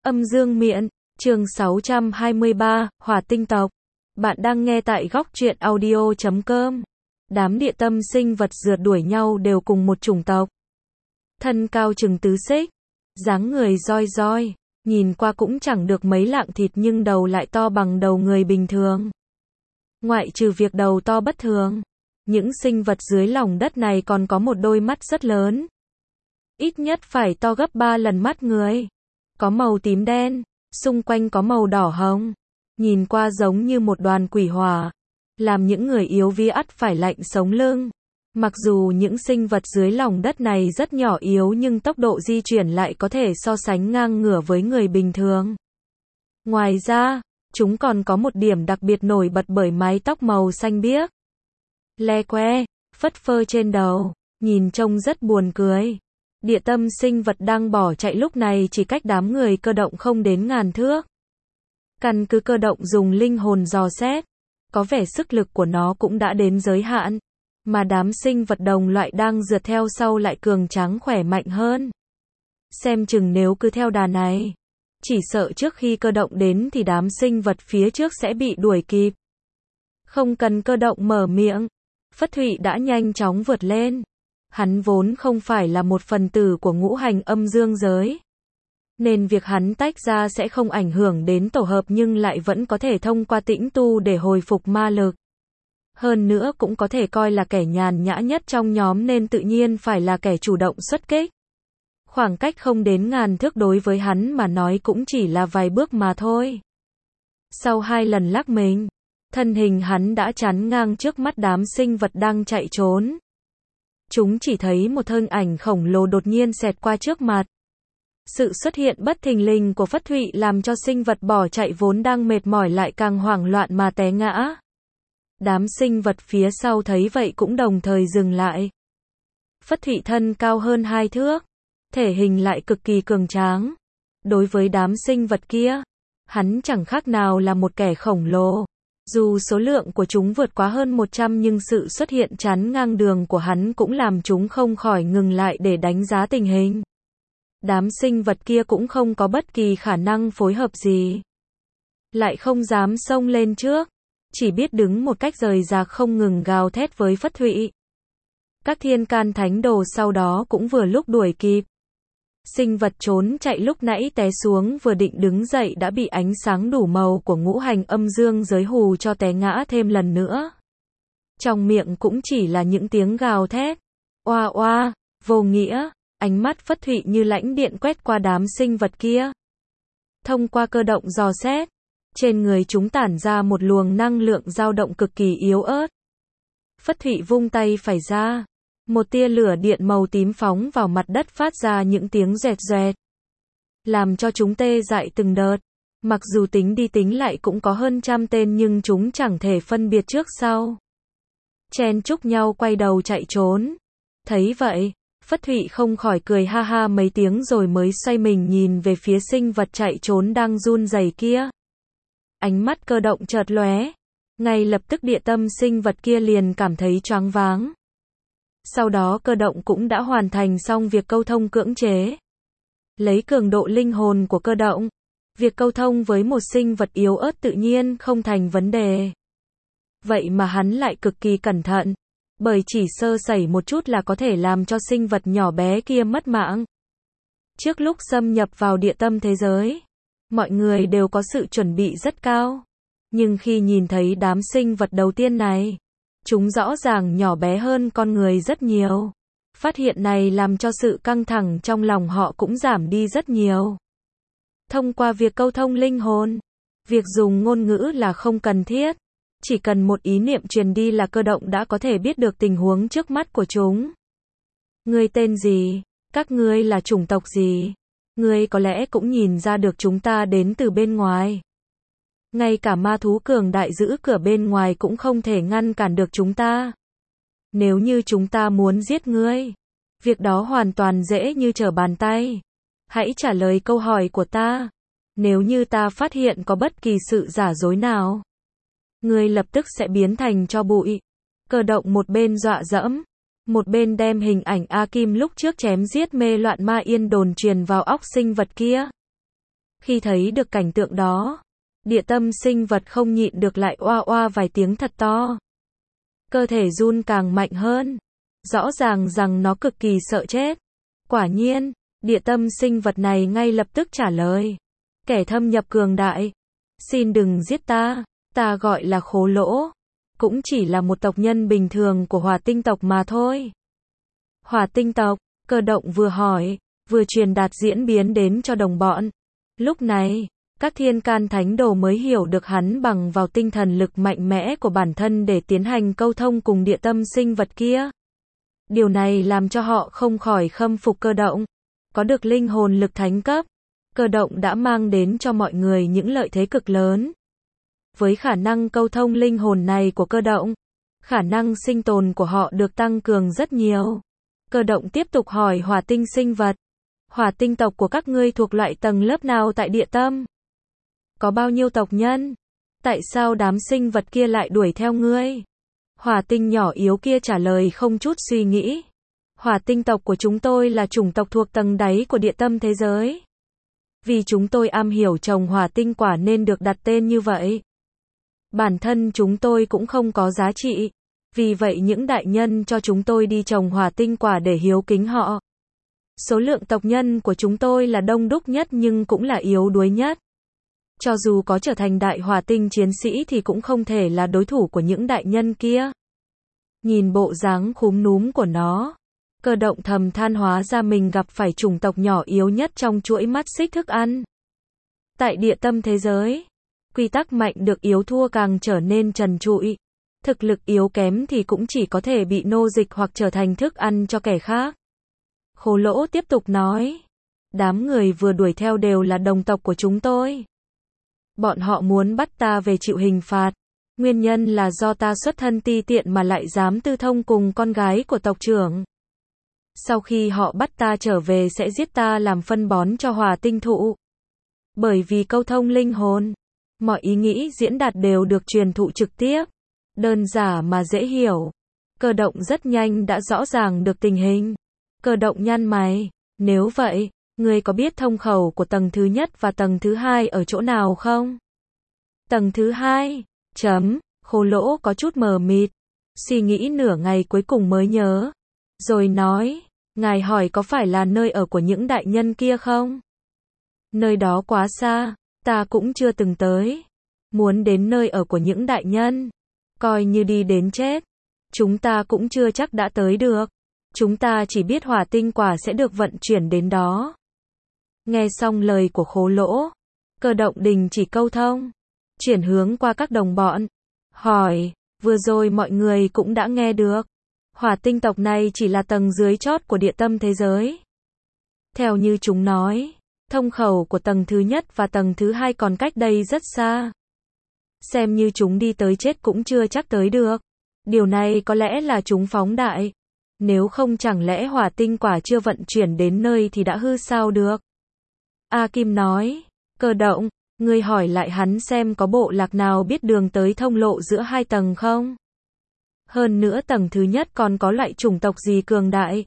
Âm dương miện, chương 623, Hỏa tinh tộc. Bạn đang nghe tại góc truyện audio.com. Đám địa tâm sinh vật rượt đuổi nhau đều cùng một chủng tộc. Thân cao chừng tứ xích, dáng người roi roi, nhìn qua cũng chẳng được mấy lạng thịt nhưng đầu lại to bằng đầu người bình thường. Ngoại trừ việc đầu to bất thường, những sinh vật dưới lòng đất này còn có một đôi mắt rất lớn. Ít nhất phải to gấp 3 lần mắt người. Có màu tím đen, xung quanh có màu đỏ hồng. Nhìn qua giống như một đoàn quỷ hỏa, làm những người yếu vi ắt phải lạnh sống lưng. Mặc dù những sinh vật dưới lòng đất này rất nhỏ yếu nhưng tốc độ di chuyển lại có thể so sánh ngang ngửa với người bình thường. Ngoài ra, chúng còn có một điểm đặc biệt nổi bật bởi mái tóc màu xanh biếc. Le que, phất phơ trên đầu, nhìn trông rất buồn cười. Địa tâm sinh vật đang bỏ chạy lúc này chỉ cách đám người cơ động không đến ngàn thước. Căn cứ cơ động dùng linh hồn dò xét, có vẻ sức lực của nó cũng đã đến giới hạn, mà đám sinh vật đồng loại đang rượt theo sau lại cường tráng khỏe mạnh hơn. Xem chừng nếu cứ theo đà này, chỉ sợ trước khi cơ động đến thì đám sinh vật phía trước sẽ bị đuổi kịp. Không cần cơ động mở miệng, Phất Thụy đã nhanh chóng vượt lên. Hắn vốn không phải là một phần tử của ngũ hành âm dương giới, nên việc hắn tách ra sẽ không ảnh hưởng đến tổ hợp nhưng lại vẫn có thể thông qua tĩnh tu để hồi phục ma lực. Hơn nữa cũng có thể coi là kẻ nhàn nhã nhất trong nhóm nên tự nhiên phải là kẻ chủ động xuất kích. Khoảng cách không đến ngàn thước đối với hắn mà nói cũng chỉ là vài bước mà thôi. Sau 2 lần lắc mình, thân hình hắn đã chắn ngang trước mắt đám sinh vật đang chạy trốn. Chúng chỉ thấy một thân ảnh khổng lồ đột nhiên xẹt qua trước mặt. Sự xuất hiện bất thình lình của Phất Thụy làm cho sinh vật bỏ chạy vốn đang mệt mỏi lại càng hoảng loạn mà té ngã. Đám sinh vật phía sau thấy vậy cũng đồng thời dừng lại. Phất Thụy thân cao hơn 2 thước, thể hình lại cực kỳ cường tráng. Đối với đám sinh vật kia, hắn chẳng khác nào là một kẻ khổng lồ. Dù số lượng của chúng vượt quá hơn 100 nhưng sự xuất hiện chắn ngang đường của hắn cũng làm chúng không khỏi ngừng lại để đánh giá tình hình. Đám sinh vật kia cũng không có bất kỳ khả năng phối hợp gì. Lại không dám xông lên trước, chỉ biết đứng một cách rời rạc không ngừng gào thét với Phất Thụy. Các thiên can thánh đồ sau đó cũng vừa lúc đuổi kịp. Sinh vật trốn chạy lúc nãy té xuống vừa định đứng dậy đã bị ánh sáng đủ màu của ngũ hành âm dương giới hù cho té ngã thêm lần nữa. Trong miệng cũng chỉ là những tiếng gào thét. Oa oa, vô nghĩa, ánh mắt Phất Thụy như lãnh điện quét qua đám sinh vật kia. Thông qua cơ động dò xét, trên người chúng tản ra một luồng năng lượng dao động cực kỳ yếu ớt. Phất Thụy vung tay phải ra. Một tia lửa điện màu tím phóng vào mặt đất phát ra những tiếng rẹt rẹt, làm cho chúng tê dại từng đợt. Mặc dù tính đi tính lại cũng có hơn 100 tên nhưng chúng chẳng thể phân biệt trước sau. Chen chúc nhau quay đầu chạy trốn. Thấy vậy, Phất Thụy không khỏi cười ha ha mấy tiếng rồi mới xoay mình nhìn về phía sinh vật chạy trốn đang run rẩy kia. Ánh mắt cơ động chợt lóe. Ngay lập tức địa tâm sinh vật kia liền cảm thấy choáng váng. Sau đó cơ động cũng đã hoàn thành xong việc câu thông cưỡng chế. Lấy cường độ linh hồn của cơ động, việc câu thông với một sinh vật yếu ớt tự nhiên không thành vấn đề. Vậy mà hắn lại cực kỳ cẩn thận, bởi chỉ sơ sẩy một chút là có thể làm cho sinh vật nhỏ bé kia mất mạng. Trước lúc xâm nhập vào địa tâm thế giới, mọi người đều có sự chuẩn bị rất cao. Nhưng khi nhìn thấy đám sinh vật đầu tiên này, chúng rõ ràng nhỏ bé hơn con người rất nhiều. Phát hiện này làm cho sự căng thẳng trong lòng họ cũng giảm đi rất nhiều. Thông qua việc câu thông linh hồn, việc dùng ngôn ngữ là không cần thiết. Chỉ cần một ý niệm truyền đi là cơ động đã có thể biết được tình huống trước mắt của chúng. Ngươi tên gì? Các ngươi là chủng tộc gì? Ngươi có lẽ cũng nhìn ra được chúng ta đến từ bên ngoài. Ngay cả ma thú cường đại giữ cửa bên ngoài cũng không thể ngăn cản được chúng ta. Nếu như chúng ta muốn giết ngươi, việc đó hoàn toàn dễ như trở bàn tay. Hãy trả lời câu hỏi của ta. Nếu như ta phát hiện có bất kỳ sự giả dối nào, ngươi lập tức sẽ biến thành tro bụi. Cơ động một bên dọa dẫm, một bên đem hình ảnh A Kim lúc trước chém giết mê loạn ma yên đồn truyền vào óc sinh vật kia. Khi thấy được cảnh tượng đó, địa tâm sinh vật không nhịn được lại oa oa vài tiếng thật to. Cơ thể run càng mạnh hơn. Rõ ràng rằng nó cực kỳ sợ chết. Quả nhiên, địa tâm sinh vật này ngay lập tức trả lời. Kẻ thâm nhập cường đại. Xin đừng giết ta, ta gọi là Khố Lỗ. Cũng chỉ là một tộc nhân bình thường của Hỏa Tinh tộc mà thôi. Hỏa Tinh tộc, Cơ Động vừa hỏi, vừa truyền đạt diễn biến đến cho đồng bọn. Lúc này, các thiên can thánh đồ mới hiểu được hắn bằng vào tinh thần lực mạnh mẽ của bản thân để tiến hành câu thông cùng địa tâm sinh vật kia. Điều này làm cho họ không khỏi khâm phục Cơ Động. Có được linh hồn lực thánh cấp, Cơ Động đã mang đến cho mọi người những lợi thế cực lớn. Với khả năng câu thông linh hồn này của Cơ Động, khả năng sinh tồn của họ được tăng cường rất nhiều. Cơ Động tiếp tục hỏi Hỏa Tinh sinh vật. Hỏa Tinh tộc của các ngươi thuộc loại tầng lớp nào tại địa tâm? Có bao nhiêu tộc nhân? Tại sao đám sinh vật kia lại đuổi theo ngươi? Hỏa Tinh nhỏ yếu kia trả lời không chút suy nghĩ. Hỏa Tinh tộc của chúng tôi là chủng tộc thuộc tầng đáy của địa tâm thế giới. Vì chúng tôi am hiểu trồng hỏa tinh quả nên được đặt tên như vậy. Bản thân chúng tôi cũng không có giá trị. Vì vậy những đại nhân cho chúng tôi đi trồng hỏa tinh quả để hiếu kính họ. Số lượng tộc nhân của chúng tôi là đông đúc nhất nhưng cũng là yếu đuối nhất. Cho dù có trở thành đại hỏa tinh chiến sĩ thì cũng không thể là đối thủ của những đại nhân kia. Nhìn bộ dáng khúm núm của nó, Cơ Động thầm than hóa ra mình gặp phải chủng tộc nhỏ yếu nhất trong chuỗi mắt xích thức ăn. Tại địa tâm thế giới, quy tắc mạnh được yếu thua càng trở nên trần trụi. Thực lực yếu kém thì cũng chỉ có thể bị nô dịch hoặc trở thành thức ăn cho kẻ khác. Khố Lỗ tiếp tục nói. Đám người vừa đuổi theo đều là đồng tộc của chúng tôi. Bọn họ muốn bắt ta về chịu hình phạt. Nguyên nhân là do ta xuất thân ti tiện mà lại dám tư thông cùng con gái của tộc trưởng. Sau khi họ bắt ta trở về sẽ giết ta làm phân bón cho Hỏa Tinh thụ. Bởi vì câu thông linh hồn, mọi ý nghĩ diễn đạt đều được truyền thụ trực tiếp. Đơn giản mà dễ hiểu. Cơ Động rất nhanh đã rõ ràng được tình hình. Cơ Động nhăn mày. Nếu vậy, ngươi có biết thông khẩu của tầng thứ nhất và tầng thứ hai ở chỗ nào không? Tầng thứ hai. Khố Lỗ có chút mờ mịt. Suy nghĩ nửa ngày cuối cùng mới nhớ. Rồi nói. Ngài hỏi có phải là nơi ở của những đại nhân kia không? Nơi đó quá xa. Ta cũng chưa từng tới. Muốn đến nơi ở của những đại nhân. Coi như đi đến chết. Chúng ta cũng chưa chắc đã tới được. Chúng ta chỉ biết hỏa tinh quả sẽ được vận chuyển đến đó. Nghe xong lời của Khố Lỗ, Cơ Động đình chỉ câu thông. Chuyển hướng qua các đồng bọn. Hỏi, vừa rồi mọi người cũng đã nghe được. Hỏa tinh tộc này chỉ là tầng dưới chót của địa tâm thế giới. Theo như chúng nói, thông khẩu của tầng thứ nhất và tầng thứ hai còn cách đây rất xa. Xem như chúng đi tới chết cũng chưa chắc tới được. Điều này có lẽ là chúng phóng đại. Nếu không chẳng lẽ hỏa tinh quả chưa vận chuyển đến nơi thì đã hư sao được. A Kim nói, Cơ Động, ngươi hỏi lại hắn xem có bộ lạc nào biết đường tới thông lộ giữa hai tầng không? Hơn nữa tầng thứ nhất còn có loại chủng tộc gì cường đại?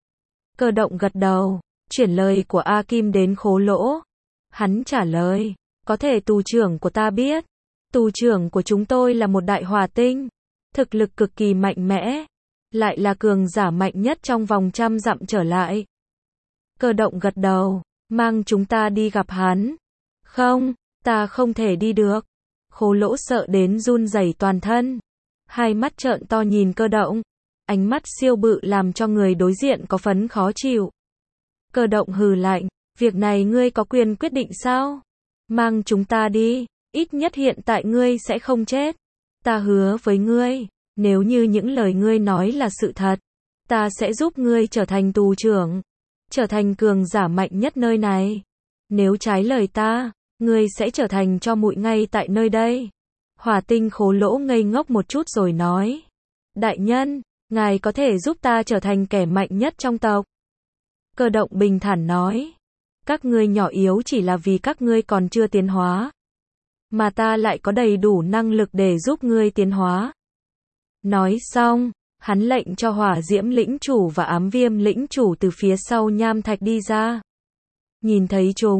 Cơ Động gật đầu, chuyển lời của A Kim đến Khố Lỗ. Hắn trả lời, có thể tù trưởng của ta biết. Tù trưởng của chúng tôi là một đại hỏa tinh. Thực lực cực kỳ mạnh mẽ. Lại là cường giả mạnh nhất trong vòng 100 dặm trở lại. Cơ Động gật đầu, mang chúng ta đi gặp hắn. Không, ta không thể đi được. Khố Lỗ sợ đến run rẩy toàn thân. Hai mắt trợn to nhìn Cơ Động. Ánh mắt siêu bự làm cho người đối diện có phấn khó chịu. Cơ Động hừ lạnh, việc này ngươi có quyền quyết định sao? Mang chúng ta đi, ít nhất hiện tại ngươi sẽ không chết. Ta hứa với ngươi, nếu như những lời ngươi nói là sự thật, ta sẽ giúp ngươi trở thành tù trưởng, trở thành cường giả mạnh nhất nơi này. Nếu trái lời ta, ngươi sẽ trở thành tro bụi ngay tại nơi đây. Hỏa tinh Khố Lỗ ngây ngốc một chút rồi nói. Đại nhân, ngài có thể giúp ta trở thành kẻ mạnh nhất trong tộc. Cơ Động bình thản nói. Các ngươi nhỏ yếu chỉ là vì các ngươi còn chưa tiến hóa. Mà ta lại có đầy đủ năng lực để giúp ngươi tiến hóa. Nói xong, hắn lệnh cho Hỏa Diễm lĩnh chủ và Ám Viêm lĩnh chủ từ phía sau nham thạch đi ra. Nhìn thấy chúng,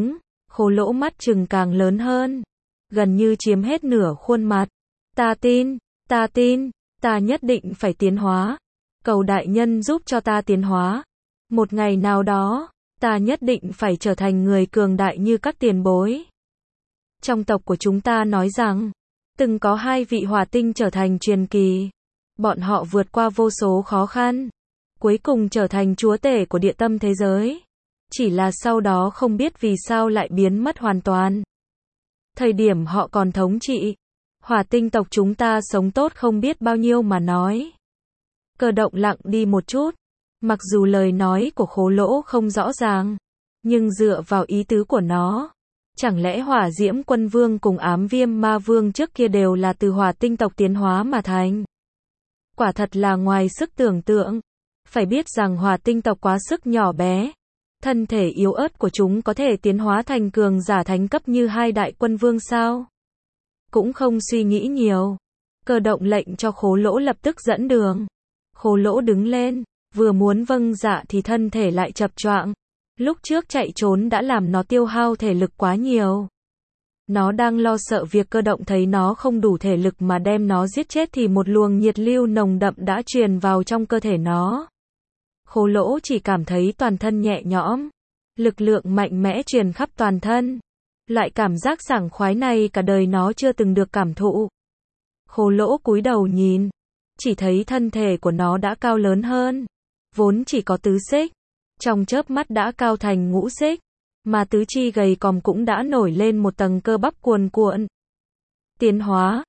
Khố lỗ mắt trừng càng lớn hơn, gần như chiếm hết nửa khuôn mặt. Ta tin, ta nhất định phải tiến hóa. Cầu đại nhân giúp cho ta tiến hóa. Một ngày nào đó, ta nhất định phải trở thành người cường đại như các tiền bối. Trong tộc của chúng ta nói rằng, từng có 2 vị hỏa tinh trở thành truyền kỳ. Bọn họ vượt qua vô số khó khăn, cuối cùng trở thành chúa tể của địa tâm thế giới. Chỉ là sau đó không biết vì sao lại biến mất hoàn toàn. Thời điểm họ còn thống trị, hỏa tinh tộc chúng ta sống tốt không biết bao nhiêu mà nói. Cơ động lặng đi một chút, mặc dù lời nói của Khố Lỗ không rõ ràng, nhưng dựa vào ý tứ của nó, chẳng lẽ hỏa diễm quân vương cùng ám viêm ma vương trước kia đều là từ hỏa tinh tộc tiến hóa mà thành? Quả thật là ngoài sức tưởng tượng. Phải biết rằng hỏa tinh tộc quá sức nhỏ bé, thân thể yếu ớt của chúng có thể tiến hóa thành cường giả thánh cấp như 2 đại quân vương sao? Cũng không suy nghĩ nhiều, Cơ động lệnh cho Khố Lỗ lập tức dẫn đường. Khố Lỗ đứng lên, vừa muốn vâng dạ thì thân thể lại chập choạng. Lúc trước chạy trốn đã làm nó tiêu hao thể lực quá nhiều. Nó đang lo sợ việc Cơ động thấy nó không đủ thể lực mà đem nó giết chết thì một luồng nhiệt lưu nồng đậm đã truyền vào trong cơ thể nó. Khố Lỗ chỉ cảm thấy toàn thân nhẹ nhõm, lực lượng mạnh mẽ truyền khắp toàn thân. Loại cảm giác sảng khoái này cả đời nó chưa từng được cảm thụ. Khố Lỗ cúi đầu nhìn, chỉ thấy thân thể của nó đã cao lớn hơn, vốn chỉ có tứ xích, trong chớp mắt đã cao thành ngũ xích, mà tứ chi gầy còm cũng đã nổi lên một tầng cơ bắp cuồn cuộn. Tiến hóa,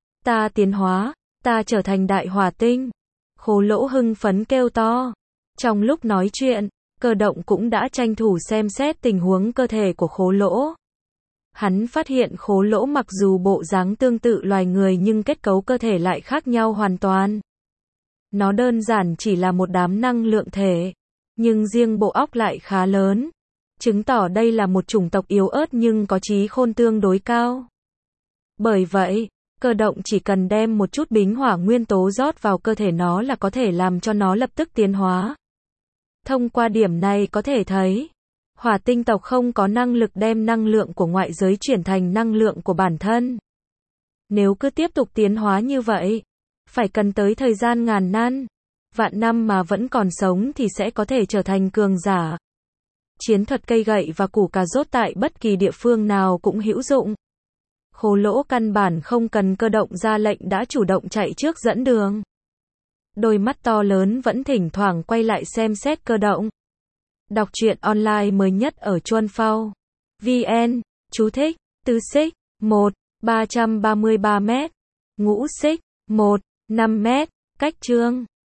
ta trở thành đại hỏa tinh. Khố Lỗ hưng phấn kêu to. Trong lúc nói chuyện, Cơ động cũng đã tranh thủ xem xét tình huống cơ thể của Khố Lỗ. Hắn phát hiện Khố Lỗ mặc dù bộ dáng tương tự loài người nhưng kết cấu cơ thể lại khác nhau hoàn toàn. Nó đơn giản chỉ là một đám năng lượng thể, nhưng riêng bộ óc lại khá lớn, chứng tỏ đây là một chủng tộc yếu ớt nhưng có trí khôn tương đối cao. Bởi vậy, Cơ động chỉ cần đem một chút bính hỏa nguyên tố rót vào cơ thể nó là có thể làm cho nó lập tức tiến hóa. Thông qua điểm này có thể thấy, hỏa tinh tộc không có năng lực đem năng lượng của ngoại giới chuyển thành năng lượng của bản thân. Nếu cứ tiếp tục tiến hóa như vậy, phải cần tới thời gian ngàn năm, vạn năm mà vẫn còn sống thì sẽ có thể trở thành cường giả. Chiến thuật cây gậy và củ cà rốt tại bất kỳ địa phương nào cũng hữu dụng. Khố Lỗ căn bản không cần Cơ động ra lệnh đã chủ động chạy trước dẫn đường. Đôi mắt to lớn vẫn thỉnh thoảng quay lại xem xét Cơ động. Đọc truyện online mới nhất ở Chuan Phao. VN, chú thích, tứ xích, 1, 333 mét, ngũ xích, 1, 5 mét, cách chương.